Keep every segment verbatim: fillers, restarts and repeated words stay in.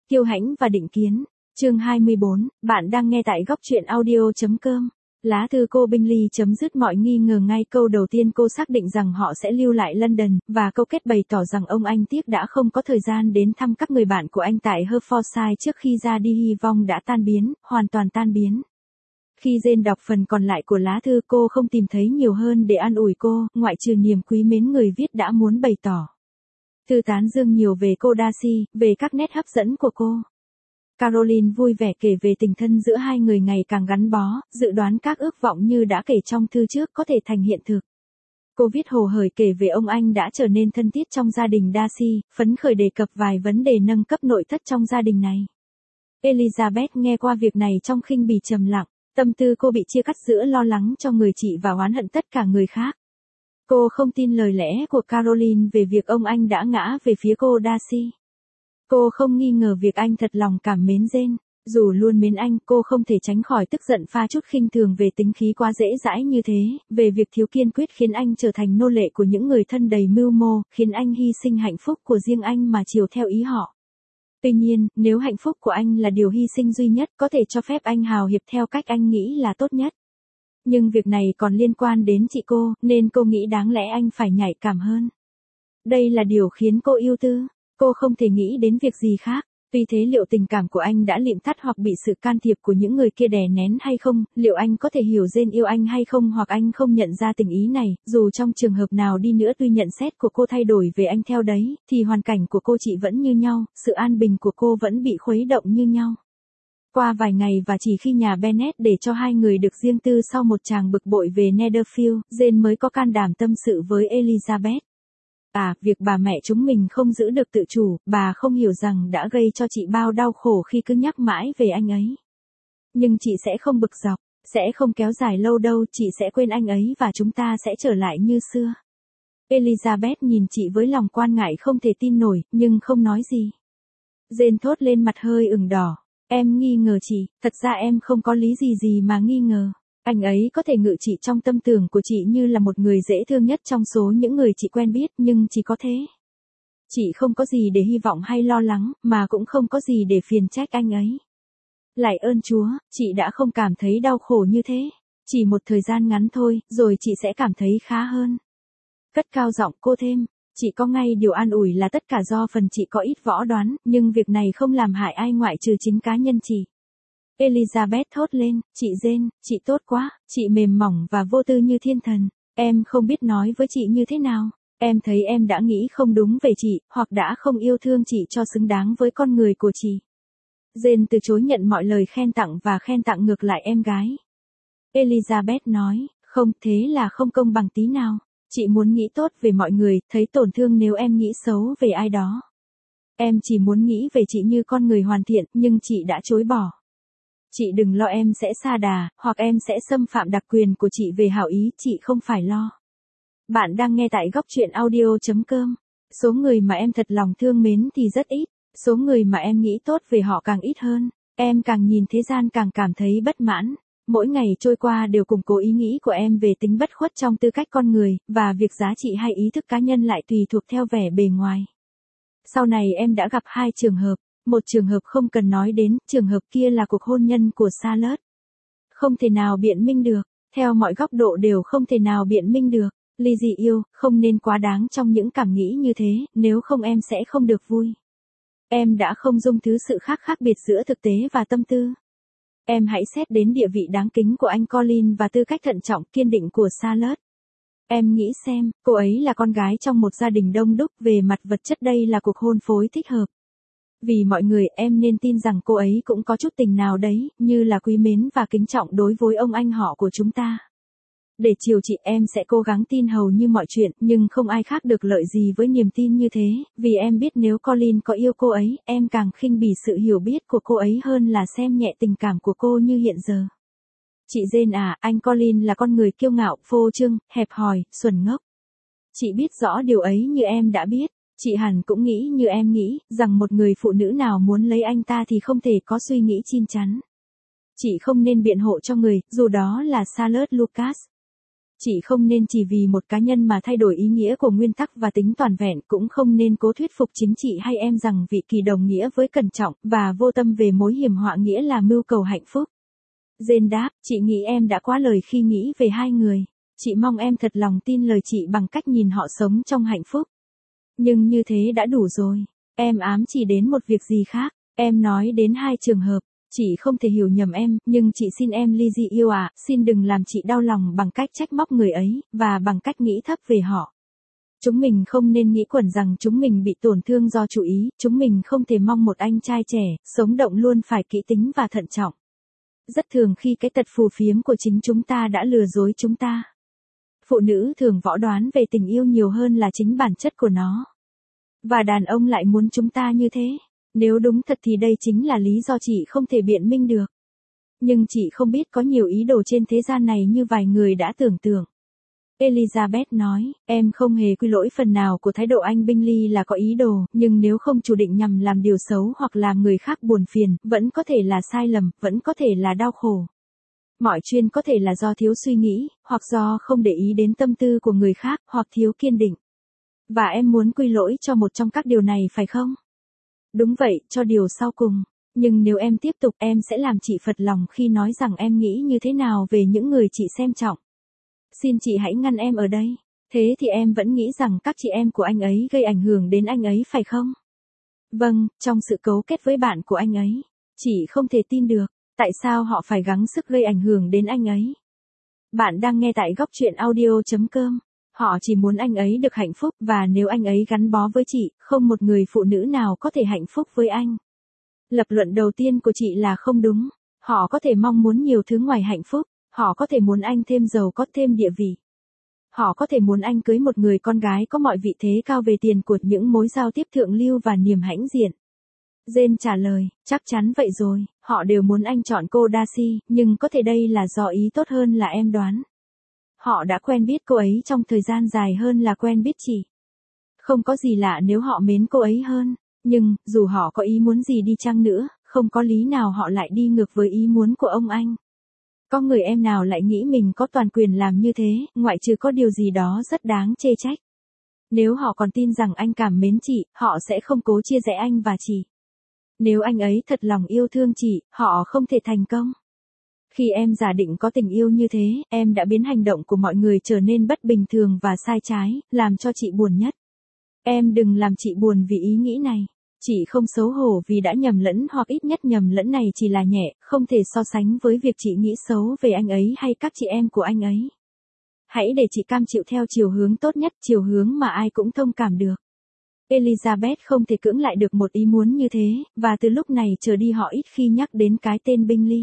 Kiêu Hãnh và Định Kiến. Chương hai mươi bốn, bạn đang nghe tại góc truyện audio chấm com. Lá thư cô Bingley chấm dứt mọi nghi ngờ ngay câu đầu tiên. Cô xác định rằng họ sẽ lưu lại London, và câu kết bày tỏ rằng ông anh tiếc đã không có thời gian đến thăm các người bạn của anh tại Hertfordshire trước khi ra đi. Hy vọng đã tan biến, hoàn toàn tan biến. Khi Jane đọc phần còn lại của lá thư, cô không tìm thấy nhiều hơn để an ủi cô, ngoại trừ niềm quý mến người viết đã muốn bày tỏ. Thư tán dương nhiều về cô Darcy, về các nét hấp dẫn của cô. Caroline vui vẻ kể về tình thân giữa hai người ngày càng gắn bó, dự đoán các ước vọng như đã kể trong thư trước có thể thành hiện thực. Cô viết hồ hởi kể về ông anh đã trở nên thân thiết trong gia đình Darcy, phấn khởi đề cập vài vấn đề nâng cấp nội thất trong gia đình này. Elizabeth nghe qua việc này trong khinh bỉ trầm lặng, tâm tư cô bị chia cắt giữa lo lắng cho người chị và oán hận tất cả người khác. Cô không tin lời lẽ của Caroline về việc ông anh đã ngã về phía cô Darcy. Cô không nghi ngờ việc anh thật lòng cảm mến Jane. Dù luôn mến anh, cô không thể tránh khỏi tức giận pha chút khinh thường về tính khí quá dễ dãi như thế, về việc thiếu kiên quyết khiến anh trở thành nô lệ của những người thân đầy mưu mô, khiến anh hy sinh hạnh phúc của riêng anh mà chiều theo ý họ. Tuy nhiên, nếu hạnh phúc của anh là điều hy sinh duy nhất, có thể cho phép anh hào hiệp theo cách anh nghĩ là tốt nhất. Nhưng việc này còn liên quan đến chị cô, nên cô nghĩ đáng lẽ anh phải nhạy cảm hơn. Đây là điều khiến cô ưu tư. Cô không thể nghĩ đến việc gì khác. Tuy thế, liệu tình cảm của anh đã liệm tắt hoặc bị sự can thiệp của những người kia đè nén hay không, liệu anh có thể hiểu Jane yêu anh hay không, hoặc anh không nhận ra tình ý này. Dù trong trường hợp nào đi nữa, tuy nhận xét của cô thay đổi về anh theo đấy, thì hoàn cảnh của cô chị vẫn như nhau, sự an bình của cô vẫn bị khuấy động như nhau. Qua vài ngày và chỉ khi nhà Bennet để cho hai người được riêng tư sau một tràng bực bội về Netherfield, Jane mới có can đảm tâm sự với Elizabeth. À, việc bà mẹ chúng mình không giữ được tự chủ, bà không hiểu rằng đã gây cho chị bao đau khổ khi cứ nhắc mãi về anh ấy. Nhưng chị sẽ không bực dọc, sẽ không kéo dài lâu đâu, chị sẽ quên anh ấy và chúng ta sẽ trở lại như xưa. Elizabeth nhìn chị với lòng quan ngại không thể tin nổi, nhưng không nói gì. Jane thốt lên, mặt hơi ửng đỏ. Em nghi ngờ chị, thật ra em không có lý gì gì mà nghi ngờ. Anh ấy có thể ngự trị trong tâm tưởng của chị như là một người dễ thương nhất trong số những người chị quen biết, nhưng chỉ có thế. Chị không có gì để hy vọng hay lo lắng, mà cũng không có gì để phiền trách anh ấy. Lạy ơn Chúa, chị đã không cảm thấy đau khổ như thế. Chỉ một thời gian ngắn thôi, rồi chị sẽ cảm thấy khá hơn. Cất cao giọng cô thêm, chị có ngay điều an ủi là tất cả do phần chị có ít võ đoán, nhưng việc này không làm hại ai ngoại trừ chính cá nhân chị. Elizabeth thốt lên, chị Jane, chị tốt quá, chị mềm mỏng và vô tư như thiên thần. Em không biết nói với chị như thế nào. Em thấy em đã nghĩ không đúng về chị, hoặc đã không yêu thương chị cho xứng đáng với con người của chị. Jane từ chối nhận mọi lời khen tặng và khen tặng ngược lại em gái. Elizabeth nói, không, thế là không công bằng tí nào. Chị muốn nghĩ tốt về mọi người, thấy tổn thương nếu em nghĩ xấu về ai đó. Em chỉ muốn nghĩ về chị như con người hoàn thiện, nhưng chị đã chối bỏ. Chị đừng lo em sẽ sa đà, hoặc em sẽ xâm phạm đặc quyền của chị về hảo ý, chị không phải lo. Bạn đang nghe tại góc truyện audio chấm com. Số người mà em thật lòng thương mến thì rất ít, số người mà em nghĩ tốt về họ càng ít hơn. Em càng nhìn thế gian càng cảm thấy bất mãn. Mỗi ngày trôi qua đều củng cố ý nghĩ của em về tính bất khuất trong tư cách con người, và việc giá trị hay ý thức cá nhân lại tùy thuộc theo vẻ bề ngoài. Sau này em đã gặp hai trường hợp. Một trường hợp không cần nói đến, trường hợp kia là cuộc hôn nhân của Charlotte. Không thể nào biện minh được, theo mọi góc độ đều không thể nào biện minh được. Lizzie yêu, không nên quá đáng trong những cảm nghĩ như thế, nếu không em sẽ không được vui. Em đã không dung thứ sự khác khác biệt giữa thực tế và tâm tư. Em hãy xét đến địa vị đáng kính của anh Colin và tư cách thận trọng, kiên định của Charlotte. Em nghĩ xem, cô ấy là con gái trong một gia đình đông đúc, về mặt vật chất đây là cuộc hôn phối thích hợp. Vì mọi người, em nên tin rằng cô ấy cũng có chút tình nào đấy, như là quý mến và kính trọng đối với ông anh họ của chúng ta. Để chiều chị, em sẽ cố gắng tin hầu như mọi chuyện, nhưng không ai khác được lợi gì với niềm tin như thế, vì em biết nếu Colin có yêu cô ấy, em càng khinh bỉ sự hiểu biết của cô ấy hơn là xem nhẹ tình cảm của cô như hiện giờ. Chị Jane à, anh Colin là con người kiêu ngạo, phô trương, hẹp hòi, xuẩn ngốc. Chị biết rõ điều ấy như em đã biết. Chị hẳn cũng nghĩ như em nghĩ, rằng một người phụ nữ nào muốn lấy anh ta thì không thể có suy nghĩ chín chắn. Chị không nên biện hộ cho người, dù đó là Charlotte Lucas. Chị không nên chỉ vì một cá nhân mà thay đổi ý nghĩa của nguyên tắc và tính toàn vẹn, cũng không nên cố thuyết phục chính chị hay em rằng vị kỳ đồng nghĩa với cẩn trọng và vô tâm về mối hiểm họa nghĩa là mưu cầu hạnh phúc. Jane đáp, chị nghĩ em đã quá lời khi nghĩ về hai người. Chị mong em thật lòng tin lời chị bằng cách nhìn họ sống trong hạnh phúc. Nhưng như thế đã đủ rồi. Em ám chỉ đến một việc gì khác. Em nói đến hai trường hợp. Chị không thể hiểu nhầm em, nhưng chị xin em Lizzie yêu à, xin đừng làm chị đau lòng bằng cách trách móc người ấy, và bằng cách nghĩ thấp về họ. Chúng mình không nên nghĩ quẩn rằng chúng mình bị tổn thương do chủ ý, chúng mình không thể mong một anh trai trẻ, sống động luôn phải kỹ tính và thận trọng. Rất thường khi cái tật phù phiếm của chính chúng ta đã lừa dối chúng ta. Phụ nữ thường võ đoán về tình yêu nhiều hơn là chính bản chất của nó. Và đàn ông lại muốn chúng ta như thế. Nếu đúng thật thì đây chính là lý do chị không thể biện minh được. Nhưng chị không biết có nhiều ý đồ trên thế gian này như vài người đã tưởng tượng. Elizabeth nói, em không hề quy lỗi phần nào của thái độ anh Bingley là có ý đồ, nhưng nếu không chủ định nhằm làm điều xấu hoặc làm người khác buồn phiền, vẫn có thể là sai lầm, vẫn có thể là đau khổ. Mọi chuyện có thể là do thiếu suy nghĩ, hoặc do không để ý đến tâm tư của người khác, hoặc thiếu kiên định. Và em muốn quy lỗi cho một trong các điều này phải không? Đúng vậy, cho điều sau cùng. Nhưng nếu em tiếp tục, em sẽ làm chị phật lòng khi nói rằng em nghĩ như thế nào về những người chị xem trọng. Xin chị hãy ngăn em ở đây. Thế thì em vẫn nghĩ rằng các chị em của anh ấy gây ảnh hưởng đến anh ấy phải không? Vâng, trong sự cấu kết với bạn của anh ấy. Chị không thể tin được. Tại sao họ phải gắng sức gây ảnh hưởng đến anh ấy? Bạn đang nghe tại góc truyện audio chấm com. Họ chỉ muốn anh ấy được hạnh phúc, và nếu anh ấy gắn bó với chị, không một người phụ nữ nào có thể hạnh phúc với anh. Lập luận đầu tiên của chị là không đúng. Họ có thể mong muốn nhiều thứ ngoài hạnh phúc. Họ có thể muốn anh thêm giàu có, thêm địa vị. Họ có thể muốn anh cưới một người con gái có mọi vị thế cao về tiền của, những mối giao tiếp thượng lưu và niềm hãnh diện. Jane trả lời, chắc chắn vậy rồi, họ đều muốn anh chọn cô Darcy, nhưng có thể đây là do ý tốt hơn là em đoán. Họ đã quen biết cô ấy trong thời gian dài hơn là quen biết chị. Không có gì lạ nếu họ mến cô ấy hơn, nhưng, dù họ có ý muốn gì đi chăng nữa, không có lý nào họ lại đi ngược với ý muốn của ông anh. Có người em nào lại nghĩ mình có toàn quyền làm như thế, ngoại trừ có điều gì đó rất đáng chê trách. Nếu họ còn tin rằng anh cảm mến chị, họ sẽ không cố chia rẽ anh và chị. Nếu anh ấy thật lòng yêu thương chị, họ không thể thành công. Khi em giả định có tình yêu như thế, em đã biến hành động của mọi người trở nên bất bình thường và sai trái, làm cho chị buồn nhất. Em đừng làm chị buồn vì ý nghĩ này. Chị không xấu hổ vì đã nhầm lẫn, hoặc ít nhất nhầm lẫn này chỉ là nhẹ, không thể so sánh với việc chị nghĩ xấu về anh ấy hay các chị em của anh ấy. Hãy để chị cam chịu theo chiều hướng tốt nhất, chiều hướng mà ai cũng thông cảm được. Elizabeth không thể cưỡng lại được một ý muốn như thế, và từ lúc này trở đi họ ít khi nhắc đến cái tên Bingley.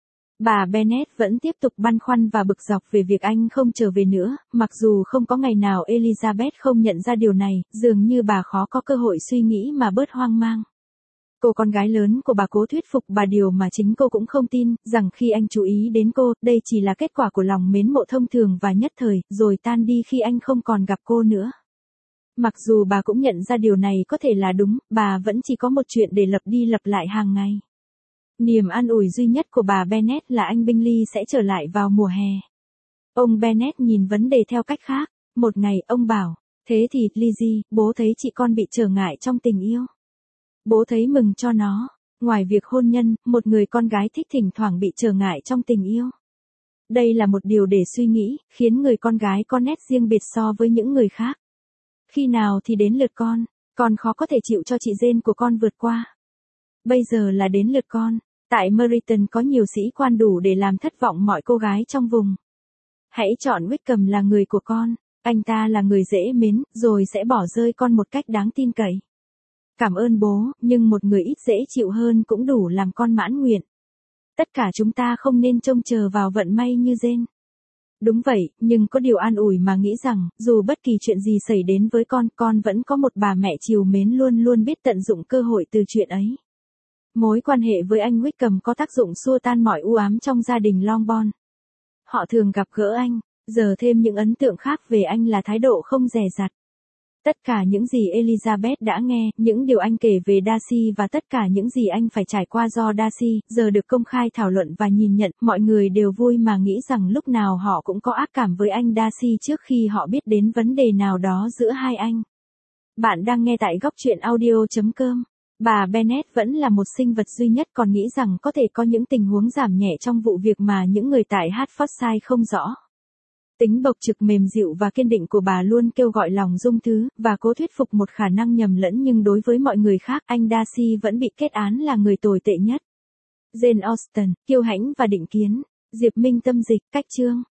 Bà Bennet vẫn tiếp tục băn khoăn và bực dọc về việc anh không trở về nữa, mặc dù không có ngày nào Elizabeth không nhận ra điều này, dường như bà khó có cơ hội suy nghĩ mà bớt hoang mang. Cô con gái lớn của bà cố thuyết phục bà điều mà chính cô cũng không tin, rằng khi anh chú ý đến cô, đây chỉ là kết quả của lòng mến mộ thông thường và nhất thời, rồi tan đi khi anh không còn gặp cô nữa. Mặc dù bà cũng nhận ra điều này có thể là đúng, bà vẫn chỉ có một chuyện để lặp đi lặp lại hàng ngày. Niềm an ủi duy nhất của bà Bennet là anh Bingley sẽ trở lại vào mùa hè. Ông Bennet nhìn vấn đề theo cách khác. Một ngày, ông bảo, thế thì, Lizzie, bố thấy chị con bị trở ngại trong tình yêu. Bố thấy mừng cho nó. Ngoài việc hôn nhân, một người con gái thích thỉnh thoảng bị trở ngại trong tình yêu. Đây là một điều để suy nghĩ, khiến người con gái có nét riêng biệt so với những người khác. Khi nào thì đến lượt con, con khó có thể chịu cho chị Jane của con vượt qua. Bây giờ là đến lượt con. Tại Meryton có nhiều sĩ quan đủ để làm thất vọng mọi cô gái trong vùng. Hãy chọn Wickham là người của con. Anh ta là người dễ mến, rồi sẽ bỏ rơi con một cách đáng tin cậy. Cảm ơn bố, nhưng một người ít dễ chịu hơn cũng đủ làm con mãn nguyện. Tất cả chúng ta không nên trông chờ vào vận may như Jane. Đúng vậy, nhưng có điều an ủi mà nghĩ rằng, dù bất kỳ chuyện gì xảy đến với con, con vẫn có một bà mẹ trìu mến luôn luôn biết tận dụng cơ hội từ chuyện ấy. Mối quan hệ với anh Wickham có tác dụng xua tan mọi u ám trong gia đình Longbourn. Họ thường gặp gỡ anh, giờ thêm những ấn tượng khác về anh là thái độ không dè dặt. Tất cả những gì Elizabeth đã nghe, những điều anh kể về Darcy và tất cả những gì anh phải trải qua do Darcy, giờ được công khai thảo luận và nhìn nhận, mọi người đều vui mà nghĩ rằng lúc nào họ cũng có ác cảm với anh Darcy trước khi họ biết đến vấn đề nào đó giữa hai anh. Bạn đang nghe tại góc truyện audio chấm com. Bà Bennet vẫn là một sinh vật duy nhất còn nghĩ rằng có thể có những tình huống giảm nhẹ trong vụ việc mà những người tại Hertfordshire không rõ. Tính bộc trực mềm dịu và kiên định của bà luôn kêu gọi lòng dung thứ, và cố thuyết phục một khả năng nhầm lẫn nhưng đối với mọi người khác, anh Darcy vẫn bị kết án là người tồi tệ nhất. Jane Austen, kiêu hãnh và định kiến. Diệp Minh tâm dịch, cách chương.